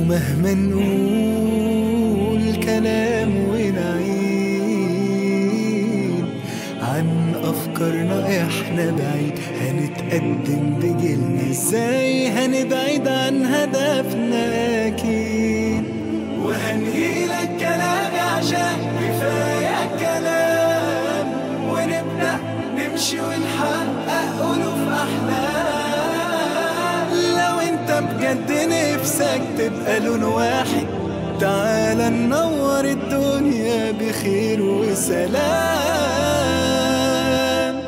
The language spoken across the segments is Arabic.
ومهما نقول كلام ونعيد عن أفكارنا إحنا بعيد، هنتقدم بجيلنا إزاي هنبعد عن هدفنا أكيد. وهنقيلك كلامي عشان كفاية كلام، ونبدأ نمشي ونحقق ألوف أحلام. لو أنت بجد نفسك تبقى لون واحد، تعال ننور الدنيا بخير وسلام.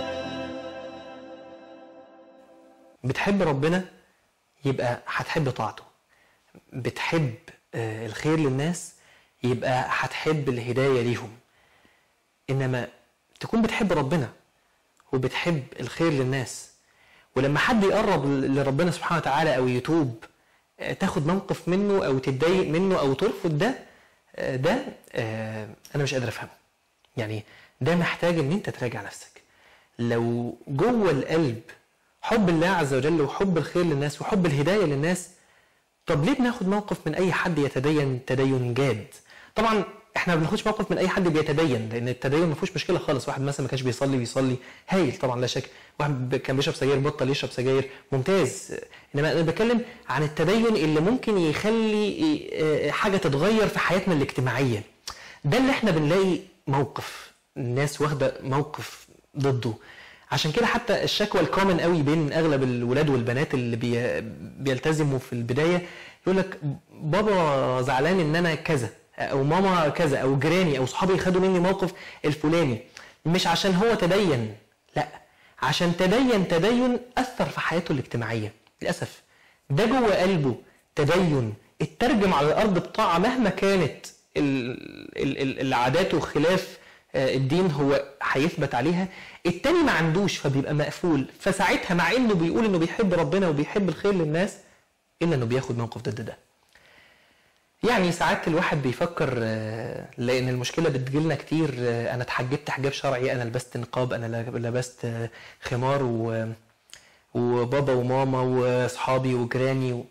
بتحب ربنا يبقى هتحب طاعته، بتحب الخير للناس يبقى هتحب الهداية ليهم. إنما تكون بتحب ربنا وبتحب الخير للناس، ولما حد يقرب لربنا سبحانه وتعالى أو يتوب تاخد موقف منه أو تتضايق منه أو ترفض ده أنا مش قادر أفهمه. يعني ده محتاج إن أنت تراجع نفسك. لو جوه القلب حب الله عز وجل وحب الخير للناس وحب الهداية للناس، طب ليه بناخد موقف من أي حد يتدين تدين جاد؟ طبعا احنا ما بناخدش موقف من أي حد بيتدين، لأن التدين ما فيهوش مشكلة خالص. واحد مثلا ما كانش بيصلي هايل طبعا لا شك، واحد كان بيشرب سجاير بطل يشرب سجاير ممتاز. إنما أنا بتكلم عن التدين اللي ممكن يخلي حاجة تتغير في حياتنا الاجتماعية. ده اللي احنا بنلاقي موقف الناس واخدة موقف ضده. عشان كده حتى الشكوى الكومن قوي بين اغلب الولاد والبنات اللي بيلتزموا في البدايه، يقول لك بابا زعلان ان انا كذا، او ماما كذا، او جيراني او صحابي خدوا مني موقف الفلاني. مش عشان هو تدين، لا، عشان تدين اثر في حياته الاجتماعيه. للاسف ده جوه قلبه تدين اترجم على الارض بطاعه مهما كانت العادات وخلاف الدين هو هيثبت عليها. التاني ما عندوش فبيبقى مقفول، فساعتها مع انه بيقول انه بيحب ربنا وبيحب الخير للناس الا انه بياخد موقف ضد ده. يعني ساعات الواحد بيفكر، لان المشكله بتجيلنا كتير، انا اتحجبت حجاب شرعي، انا لبست نقاب، انا لبست خمار، وبابا وماما واصحابي وجيراني،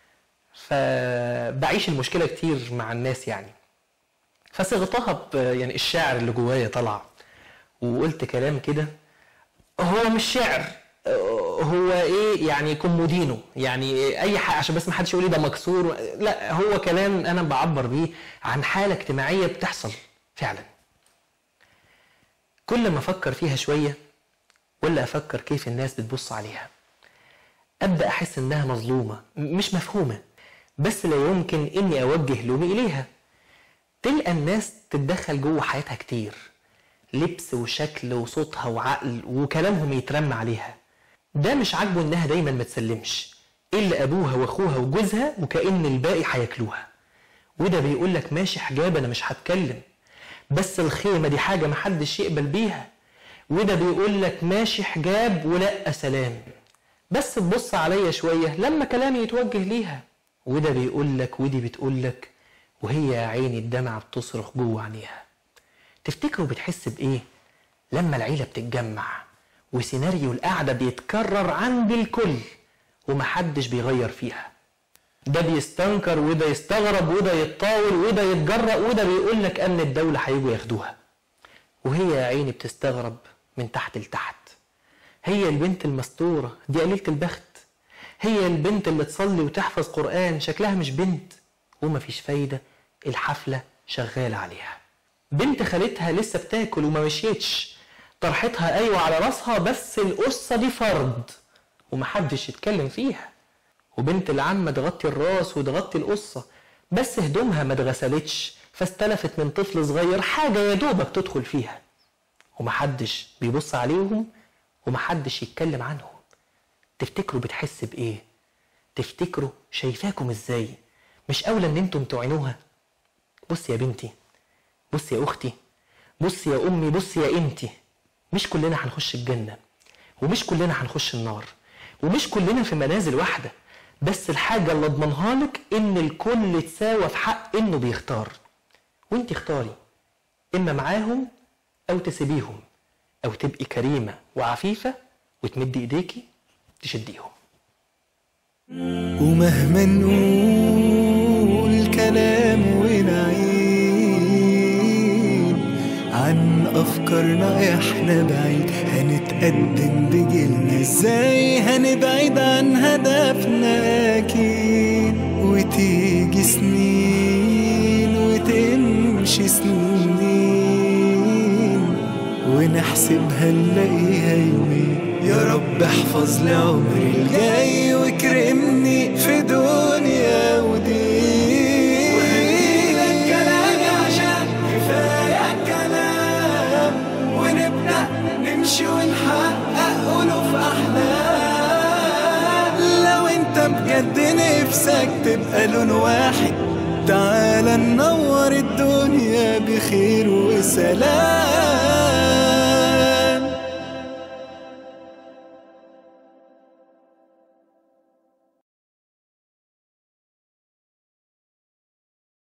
فبعيش المشكله كتير مع الناس يعني. فصيغتها يعني الشاعر اللي جوايا طلع وقلت كلام كده، هو مش شعر، هو ايه يعني كومودينو، يعني اي حاجه عشان بس ما حدش يقول لي ده مكسور، لا، هو كلام انا بعبر بيه عن حاله اجتماعيه بتحصل فعلا. كل ما افكر فيها شويه ولا افكر كيف الناس بتبص عليها، ابدا احس انها مظلومه مش مفهومه، بس لا يمكن اني اوجه لومي اليها. تلقى الناس تتدخل جوه حياتها كتير، لبس وشكل وصوتها وعقل وكلامهم يترمى عليها. ده مش عاجبه انها دايما ما تسلمش الا ابوها واخوها وجوزها، وكأن الباقي هياكلوها. وده بيقول لك ماشي حجاب انا مش هتكلم، بس الخيمه دي حاجه ما حدش يقبل بيها. وده بيقول لك ماشي حجاب ولا سلام، بس تبص عليا شويه لما كلامي يتوجه ليها. وده بيقول لك ودي بتقول لك، وهي يا عيني الدمعة بتصرخ جوه عينيها. تفتكروا بتحس بإيه لما العيلة بتتجمع وسيناريو القعدة بيتكرر عند الكل ومحدش بيغير فيها؟ ده بيستنكر وده يستغرب وده يتطاول وده يتجرأ وده بيقول لك أمن الدولة هيجوا ياخدوها، وهي يا عيني بتستغرب من تحت لتحت. هي البنت المستورة دي قليلة البخت، هي البنت اللي تصلي وتحفظ قرآن شكلها مش بنت، ومفيش فايدة، الحفلة شغالة عليها. بنت خالتها لسه بتاكل وما مشيتش، طرحتها ايوه على راسها، بس القصة دي فرض ومحدش يتكلم فيها. وبنت العمة تغطي الراس وتغطي القصة، بس هدومها ما اتغسلتش فاستلفت من طفل صغير حاجة يا دوبك تدخل فيها، ومحدش بيبص عليهم ومحدش يتكلم عنهم. تفتكروا بتحس بايه؟ تفتكروا شايفاكم ازاي؟ مش اولى ان انتم تعينوها؟ بص يا بنتي، بص يا اختي، بص يا امي، بص يا انتي، مش كلنا هنخش الجنة ومش كلنا هنخش النار ومش كلنا في منازل واحدة، بس الحاجة اللي اضمنها لك ان الكل تساوى في حق انه بيختار. وانت اختاري، اما معاهم او تسيبيهم، او تبقي كريمة وعفيفة وتمدي ايديكي تشديهم. ومهما نقول فكرنا احنا بعيد، هنتقدم بجيلنا ازاي هنبعد عن هدفنا اكيد. وتيجي سنين وتمشي سنين ونحسبها نلاقيها يومين. يا رب احفظ لي عمري الجاي واكرمني في دنيا ودين. وهديلك كلامي عشان كفاية كلام، ونبدأ نمشي ونحقق ألوف أحلام. لو انت بجد نفسك تبقى لون واحد، تعال ننور الدنيا بخير وسلام.